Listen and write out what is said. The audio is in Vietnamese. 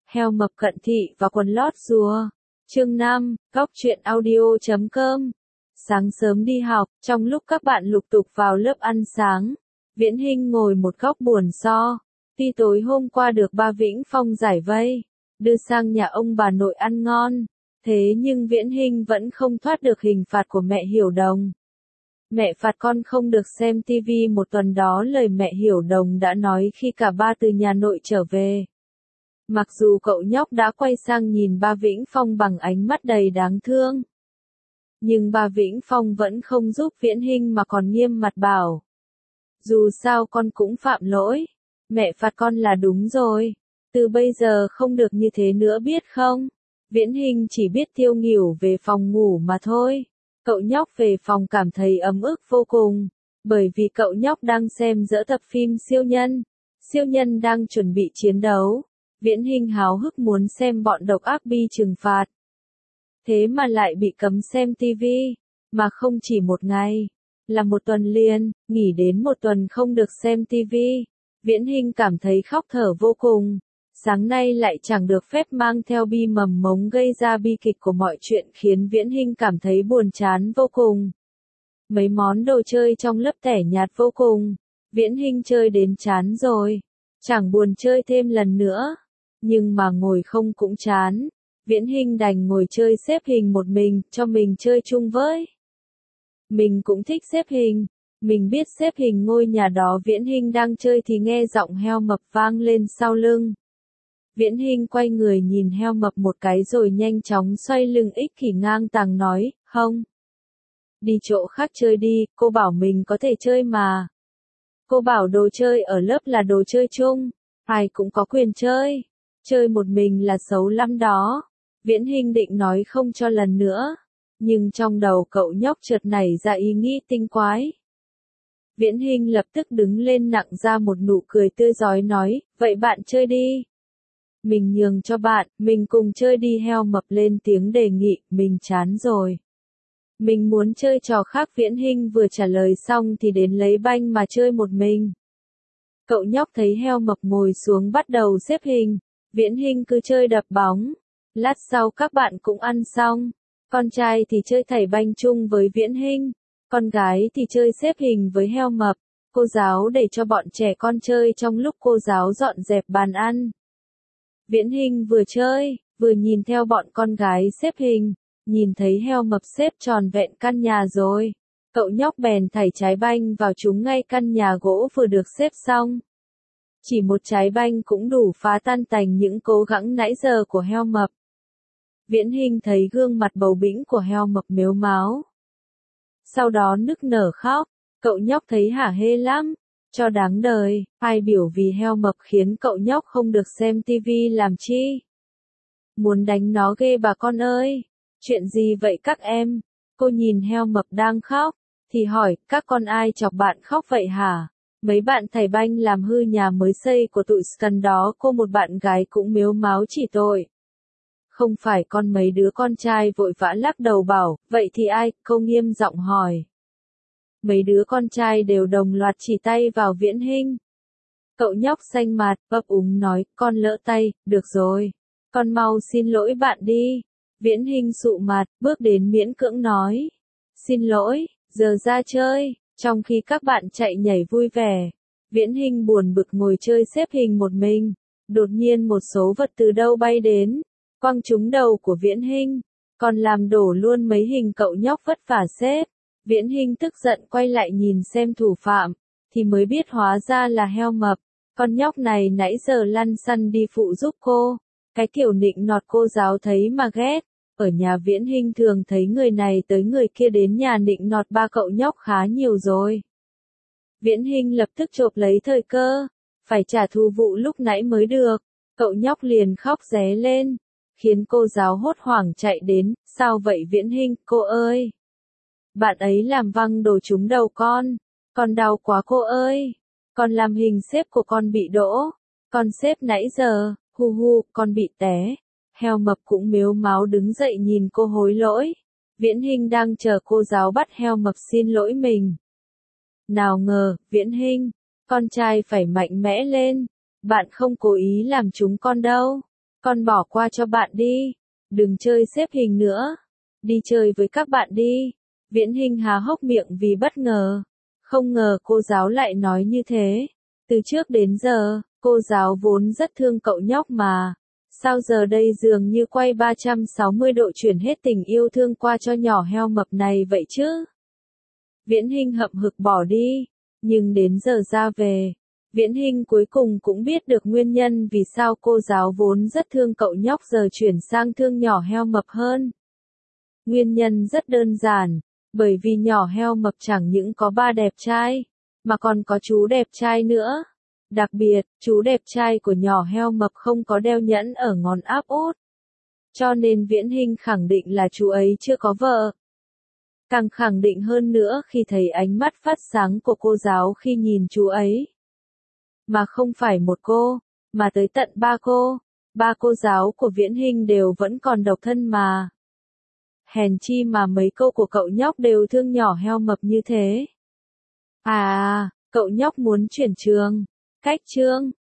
Heo mập cận thị và quần lót rùa. Chương 5, Góc truyện audio.com. Sáng sớm đi học, trong lúc các bạn lục tục vào lớp ăn sáng, Viễn Hinh ngồi một góc buồn so. Tuy tối hôm qua được ba Vĩnh Phong giải vây, đưa sang nhà ông bà nội ăn ngon, thế nhưng Viễn Hinh vẫn không thoát được hình phạt của mẹ Hiểu Đồng. Mẹ phạt con không được xem tivi một tuần, đó lời mẹ Hiểu Đồng đã nói khi cả ba từ nhà nội trở về. Mặc dù cậu nhóc đã quay sang nhìn ba Vĩnh Phong bằng ánh mắt đầy đáng thương, nhưng ba Vĩnh Phong vẫn không giúp Viễn Hinh mà còn nghiêm mặt bảo: dù sao con cũng phạm lỗi, mẹ phạt con là đúng rồi, từ bây giờ không được như thế nữa biết không? Viễn Hinh chỉ biết thiêu nghỉu về phòng ngủ mà thôi. Cậu nhóc về phòng cảm thấy ấm ức vô cùng, bởi vì cậu nhóc đang xem dở tập phim siêu nhân. Siêu nhân đang chuẩn bị chiến đấu. Viễn Hinh háo hức muốn xem bọn độc ác bị trừng phạt. Thế mà lại bị cấm xem tivi, mà không chỉ một ngày, là một tuần liền, nghỉ đến một tuần không được xem tivi. Viễn Hinh cảm thấy khóc thở vô cùng. Sáng nay lại chẳng được phép mang theo bi mầm mống, gây ra bi kịch của mọi chuyện khiến Viễn Hinh cảm thấy buồn chán vô cùng. Mấy món đồ chơi trong lớp tẻ nhạt vô cùng. Viễn Hinh chơi đến chán rồi, chẳng buồn chơi thêm lần nữa. Nhưng mà ngồi không cũng chán. Viễn Hinh đành ngồi chơi xếp hình một mình, cho mình chơi chung với. Mình cũng thích xếp hình. Mình biết xếp hình ngôi nhà đó. Viễn Hinh đang chơi thì nghe giọng heo mập vang lên sau lưng. Viễn Hinh quay người nhìn heo mập một cái rồi nhanh chóng xoay lưng ích kỷ ngang tàng nói: không, đi chỗ khác chơi đi, cô bảo mình có thể chơi mà. Cô bảo đồ chơi ở lớp là đồ chơi chung, ai cũng có quyền chơi. Chơi một mình là xấu lắm đó. Viễn Hinh định nói không cho lần nữa, nhưng trong đầu cậu nhóc chợt nảy ra ý nghĩ tinh quái. Viễn Hinh lập tức đứng lên nặng ra một nụ cười tươi rói nói: vậy bạn chơi đi. Mình nhường cho bạn, mình cùng chơi đi. Heo mập lên tiếng đề nghị: mình chán rồi. Mình muốn chơi trò khác. Viễn Hinh vừa trả lời xong thì đến lấy banh mà chơi một mình. Cậu nhóc thấy heo mập ngồi xuống bắt đầu xếp hình, Viễn Hinh cứ chơi đập bóng. Lát sau các bạn cũng ăn xong. Con trai thì chơi thảy banh chung với Viễn Hinh, con gái thì chơi xếp hình với heo mập. Cô giáo để cho bọn trẻ con chơi trong lúc cô giáo dọn dẹp bàn ăn. Viễn Hinh vừa chơi, vừa nhìn theo bọn con gái xếp hình, nhìn thấy heo mập xếp tròn vẹn căn nhà rồi. Cậu nhóc bèn thảy trái banh vào trúng ngay căn nhà gỗ vừa được xếp xong. Chỉ một trái banh cũng đủ phá tan tành những cố gắng nãy giờ của heo mập. Viễn Hinh thấy gương mặt bầu bĩnh của heo mập mếu máo, sau đó nức nở khóc. Cậu nhóc thấy hả hê lắm. Cho đáng đời, ai biểu vì heo mập khiến cậu nhóc không được xem tivi làm chi. Muốn đánh nó ghê bà con ơi. Chuyện gì vậy các em? Cô nhìn heo mập đang khóc, thì hỏi: các con ai chọc bạn khóc vậy hả? Mấy bạn thầy banh làm hư nhà mới xây của tụi Scan đó. Cô một bạn gái cũng mếu máo chỉ tội. Không phải con. Mấy đứa con trai vội vã lắc đầu bảo: vậy thì ai? Cô nghiêm giọng hỏi. Mấy đứa con trai đều đồng loạt chỉ tay vào Viễn Hinh. Cậu nhóc xanh mặt, ấp úng nói: con lỡ tay, được rồi. Con mau xin lỗi bạn đi. Viễn Hinh sụ mặt, bước đến miễn cưỡng nói: xin lỗi, giờ ra chơi. Trong khi các bạn chạy nhảy vui vẻ, Viễn Hinh buồn bực ngồi chơi xếp hình một mình. Đột nhiên một số vật từ đâu bay đến, quăng trúng đầu của Viễn Hinh, còn làm đổ luôn mấy hình cậu nhóc vất vả xếp. Viễn Hinh tức giận quay lại nhìn xem thủ phạm, thì mới biết hóa ra là heo mập. Con nhóc này nãy giờ lăn xăn đi phụ giúp cô. Cái kiểu nịnh nọt cô giáo thấy mà ghét. Ở nhà Viễn Hinh thường thấy người này tới người kia đến nhà nịnh nọt ba cậu nhóc khá nhiều rồi. Viễn Hinh lập tức chộp lấy thời cơ, phải trả thù vụ lúc nãy mới được. Cậu nhóc liền khóc ré lên, khiến cô giáo hốt hoảng chạy đến: sao vậy Viễn Hinh? Cô ơi, bạn ấy làm văng đồ trúng đầu con đau quá cô ơi. Con làm hình xếp của con bị đổ, con xếp nãy giờ, hu hu, con bị té. Heo mập cũng mếu máo đứng dậy nhìn cô hối lỗi. Viễn Hinh đang chờ cô giáo bắt heo mập xin lỗi mình. Nào ngờ, Viễn Hinh, con trai phải mạnh mẽ lên. Bạn không cố ý làm chúng con đâu. Con bỏ qua cho bạn đi. Đừng chơi xếp hình nữa. Đi chơi với các bạn đi. Viễn Hinh há hốc miệng vì bất ngờ. Không ngờ cô giáo lại nói như thế. Từ trước đến giờ, cô giáo vốn rất thương cậu nhóc mà. Sao giờ đây dường như quay 360 độ chuyển hết tình yêu thương qua cho nhỏ heo mập này vậy chứ? Viễn Hinh hậm hực bỏ đi. Nhưng đến giờ ra về, Viễn Hinh cuối cùng cũng biết được nguyên nhân vì sao cô giáo vốn rất thương cậu nhóc giờ chuyển sang thương nhỏ heo mập hơn. Nguyên nhân rất đơn giản, bởi vì nhỏ heo mập chẳng những có ba đẹp trai, mà còn có chú đẹp trai nữa. Đặc biệt, chú đẹp trai của nhỏ heo mập không có đeo nhẫn ở ngón áp út. Cho nên Viễn Hinh khẳng định là chú ấy chưa có vợ. Càng khẳng định hơn nữa khi thấy ánh mắt phát sáng của cô giáo khi nhìn chú ấy. Mà không phải một cô, mà tới tận ba cô. Ba cô giáo của Viễn Hinh đều vẫn còn độc thân mà. Hèn chi mà mấy câu của cậu nhóc đều thương nhỏ heo mập như thế. À, cậu nhóc muốn chuyển trường, cách chương.